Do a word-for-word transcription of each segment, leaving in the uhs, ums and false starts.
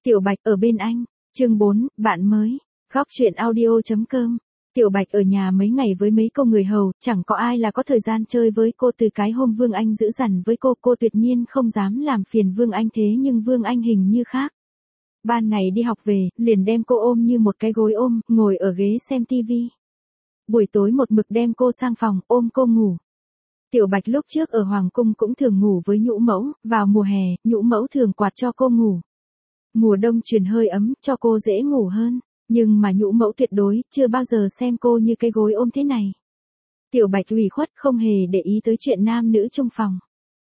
Tiểu Bạch ở bên anh. Chương bốn, bạn mới. Góc truyện audio.com. Tiểu Bạch ở nhà mấy ngày với mấy cô người hầu, chẳng có ai là có thời gian chơi với cô. Từ cái hôm Vương Anh giữ dằn với cô, cô tuyệt nhiên không dám làm phiền Vương Anh, thế nhưng Vương Anh hình như khác. Ban ngày đi học về, liền đem cô ôm như một cái gối ôm, ngồi ở ghế xem tivi. Buổi tối một mực đem cô sang phòng, ôm cô ngủ. Tiểu Bạch lúc trước ở Hoàng Cung cũng thường ngủ với nhũ mẫu, vào mùa hè, nhũ mẫu thường quạt cho cô ngủ. Mùa đông truyền hơi ấm, cho cô dễ ngủ hơn, nhưng mà nhũ mẫu tuyệt đối, chưa bao giờ xem cô như cái gối ôm thế này. Tiểu Bạch ủy khuất không hề để ý tới chuyện nam nữ trong phòng.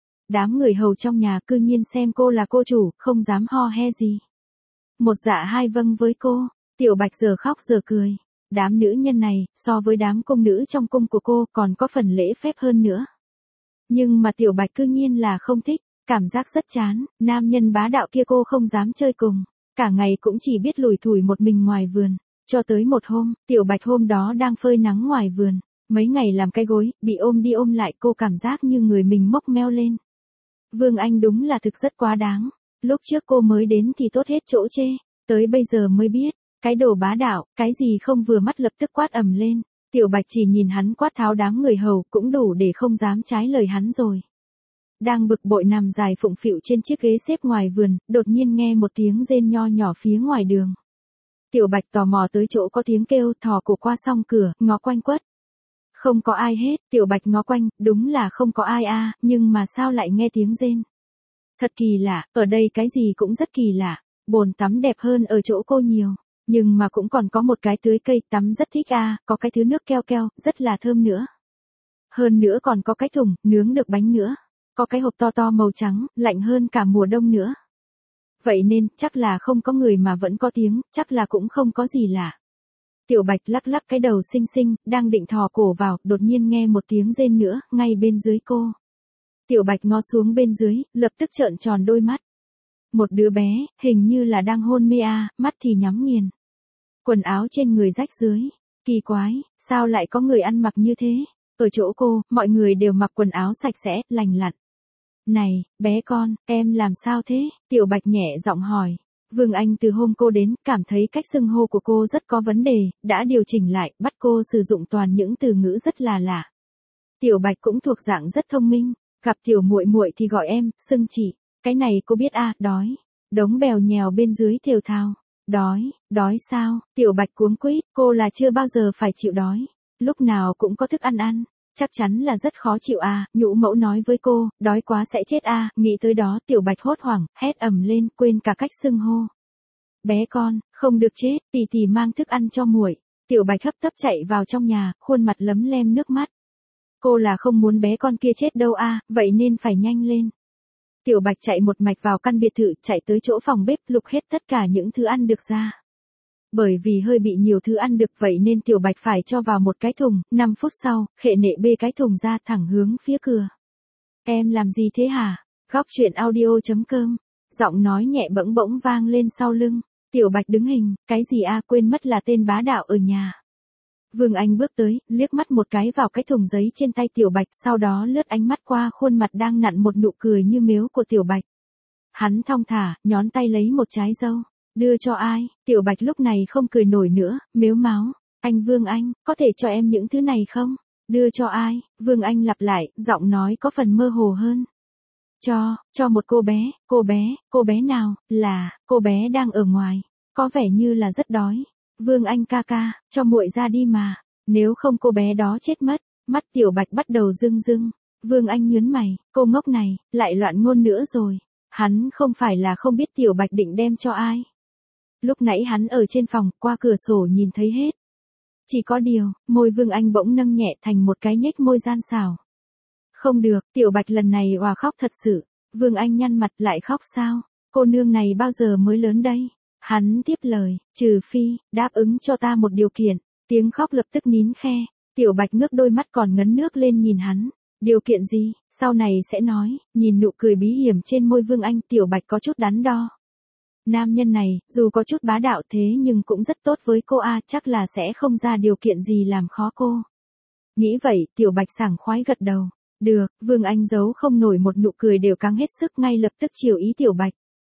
Đám người hầu trong nhà cư nhiên xem cô là cô chủ, không dám ho he gì. Một dạ hai vâng với cô, Tiểu Bạch giờ khóc giờ cười. Đám nữ nhân này, so với đám công nữ trong cung của cô còn có phần lễ phép hơn nữa. Nhưng mà Tiểu Bạch cư nhiên là không thích, cảm giác rất chán, nam nhân bá đạo kia cô không dám chơi cùng, cả ngày cũng chỉ biết lủi thủi một mình ngoài vườn. Cho tới một hôm, Tiểu Bạch hôm đó đang phơi nắng ngoài vườn, mấy ngày làm cái gối, bị ôm đi ôm lại cô cảm giác như người mình mốc meo lên. Vương Anh đúng là thực rất quá đáng, lúc trước cô mới đến thì tốt hết chỗ chê, tới bây giờ mới biết. Cái đồ bá đạo, cái gì không vừa mắt lập tức quát ầm lên. Tiểu Bạch chỉ nhìn hắn quát tháo đám người hầu cũng đủ để không dám trái lời hắn rồi. Đang bực bội nằm dài phụng phịu trên chiếc ghế xếp ngoài vườn, đột nhiên nghe một tiếng rên nho nhỏ phía ngoài đường. Tiểu Bạch tò mò tới chỗ có tiếng kêu, thò cổ qua song cửa, ngó quanh quất. Không có ai hết, Tiểu Bạch ngó quanh, đúng là không có ai a, nhưng mà sao lại nghe tiếng rên? Thật kỳ lạ, ở đây cái gì cũng rất kỳ lạ, bồn tắm đẹp hơn ở chỗ cô nhiều. Nhưng mà cũng còn có một cái tưới cây tắm rất thích a, à, có cái thứ nước keo keo, rất là thơm nữa. Hơn nữa còn có cái thùng, nướng được bánh nữa. Có cái hộp to to màu trắng, lạnh hơn cả mùa đông nữa. Vậy nên, chắc là không có người mà vẫn có tiếng, chắc là cũng không có gì lạ. Tiểu Bạch lắc lắc cái đầu xinh xinh, đang định thò cổ vào, đột nhiên nghe một tiếng rên nữa, ngay bên dưới cô. Tiểu Bạch ngó xuống bên dưới, lập tức trợn tròn đôi mắt. Một đứa bé, hình như là đang hôn mê a, mắt thì nhắm nghiền. Quần áo trên người rách dưới. Kỳ quái, sao lại có người ăn mặc như thế? Ở chỗ cô, mọi người đều mặc quần áo sạch sẽ, lành lặn. Này, bé con, em làm sao thế? Tiểu Bạch nhẹ giọng hỏi. Vương Anh từ hôm cô đến, cảm thấy cách xưng hô của cô rất có vấn đề, đã điều chỉnh lại, bắt cô sử dụng toàn những từ ngữ rất là lạ. Tiểu Bạch cũng thuộc dạng rất thông minh, gặp tiểu muội muội thì gọi em, xưng chị. Cái này cô biết a, à, đói. Đống bèo nhèo bên dưới thều thào. Đói, đói sao? Tiểu Bạch cuống quýt, cô là chưa bao giờ phải chịu đói. Lúc nào cũng có thức ăn ăn, chắc chắn là rất khó chịu à, nhũ mẫu nói với cô, đói quá sẽ chết à, nghĩ tới đó Tiểu Bạch hốt hoảng, hét ầm lên, quên cả cách xưng hô. Bé con, không được chết, tì tì mang thức ăn cho muội. Tiểu Bạch hấp tấp chạy vào trong nhà, khuôn mặt lấm lem nước mắt. Cô là không muốn bé con kia chết đâu à, vậy nên phải nhanh lên. Tiểu Bạch chạy một mạch vào căn biệt thự, chạy tới chỗ phòng bếp, lục hết tất cả những thứ ăn được ra. Bởi vì hơi bị nhiều thứ ăn được vậy nên Tiểu Bạch phải cho vào một cái thùng, năm phút sau, khệ nệ bê cái thùng ra thẳng hướng phía cửa. Em làm gì thế hả? Góc truyện audio.com. Giọng nói nhẹ bẫng bỗng vang lên sau lưng. Tiểu Bạch đứng hình, cái gì a, quên mất là tên bá đạo ở nhà. Vương Anh bước tới, liếc mắt một cái vào cái thùng giấy trên tay Tiểu Bạch, sau đó lướt ánh mắt qua khuôn mặt đang nặn một nụ cười như mếu của Tiểu Bạch. Hắn thong thả, nhón tay lấy một trái dâu, đưa cho ai? Tiểu Bạch lúc này không cười nổi nữa, mếu máo. Anh Vương Anh, có thể cho em những thứ này không? Đưa cho ai? Vương Anh lặp lại, giọng nói có phần mơ hồ hơn. Cho, cho một cô bé, cô bé, cô bé nào, là, cô bé đang ở ngoài, có vẻ như là rất đói. Vương Anh ca ca, cho muội ra đi mà, nếu không cô bé đó chết mất. Mắt Tiểu Bạch bắt đầu rưng rưng. Vương Anh nhớn mày, cô ngốc này, lại loạn ngôn nữa rồi. Hắn không phải là không biết Tiểu Bạch định đem cho ai. Lúc nãy hắn ở trên phòng, qua cửa sổ nhìn thấy hết. Chỉ có điều, môi Vương Anh bỗng nâng nhẹ thành một cái nhếch môi gian xảo. Không được, Tiểu Bạch lần này òa khóc thật sự. Vương Anh nhăn mặt, lại khóc sao? Cô nương này bao giờ mới lớn đây? Hắn tiếp lời, trừ phi, đáp ứng cho ta một điều kiện. Tiếng khóc lập tức nín khe. Tiểu Bạch ngước đôi mắt còn ngấn nước lên nhìn hắn. Điều kiện gì, sau này sẽ nói. Nhìn nụ cười bí hiểm trên môi Vương Anh, Tiểu Bạch có chút đắn đo. Nam nhân này, dù có chút bá đạo thế nhưng cũng rất tốt với cô a, chắc là sẽ không ra điều kiện gì làm khó cô. Nghĩ vậy, Tiểu Bạch sảng khoái gật đầu. Được, Vương Anh giấu không nổi một nụ cười đều căng hết sức, ngay lập tức chiều ý Tiểu Bạch.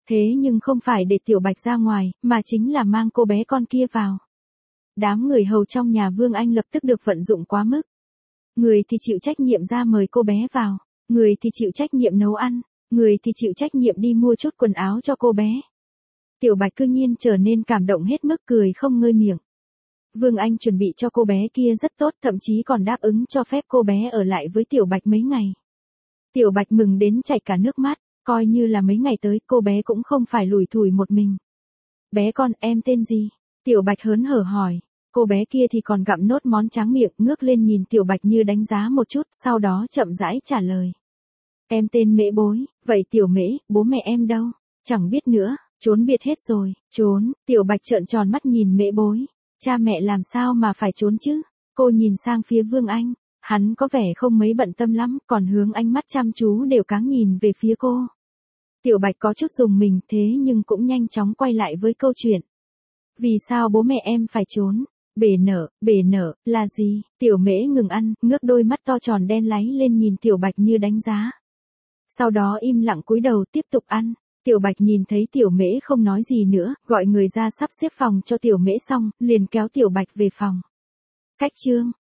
Thế nhưng không phải để Tiểu Bạch ra ngoài, mà chính là mang cô bé con kia vào. Đám người hầu trong nhà Vương Anh lập tức được vận dụng quá mức. Người thì chịu trách nhiệm ra mời cô bé vào, người thì chịu trách nhiệm nấu ăn, người thì chịu trách nhiệm đi mua chút quần áo cho cô bé. Tiểu Bạch cư nhiên trở nên cảm động hết mức cười không ngơi miệng. Vương Anh chuẩn bị cho cô bé kia rất tốt, thậm chí còn đáp ứng cho phép cô bé ở lại với Tiểu Bạch mấy ngày. Tiểu Bạch mừng đến chảy cả nước mắt, coi như là mấy ngày tới cô bé cũng không phải lủi thủi một mình. Bé con, em tên gì? Tiểu Bạch hớn hở hỏi. Cô bé kia thì còn gặm nốt món tráng miệng, ngước lên nhìn Tiểu Bạch như đánh giá một chút, sau đó chậm rãi trả lời. Em tên Mễ Bối, vậy Tiểu Mễ, bố mẹ em đâu? Chẳng biết nữa, trốn biệt hết rồi. Trốn? Tiểu Bạch trợn tròn mắt nhìn Mễ Bối. Cha mẹ làm sao mà phải trốn chứ? Cô nhìn sang phía Vương Anh, hắn có vẻ không mấy bận tâm lắm, còn hướng ánh mắt chăm chú đều cáng nhìn về phía cô. Tiểu Bạch có chút rùng mình, thế nhưng cũng nhanh chóng quay lại với câu chuyện. Vì sao bố mẹ em phải trốn? Bể nở, bể nở, là gì? Tiểu Mễ ngừng ăn, ngước đôi mắt to tròn đen láy lên nhìn Tiểu Bạch như đánh giá. Sau đó im lặng cúi đầu tiếp tục ăn. Tiểu Bạch nhìn thấy Tiểu Mễ không nói gì nữa, gọi người ra sắp xếp phòng cho Tiểu Mễ xong, liền kéo Tiểu Bạch về phòng. Cách chương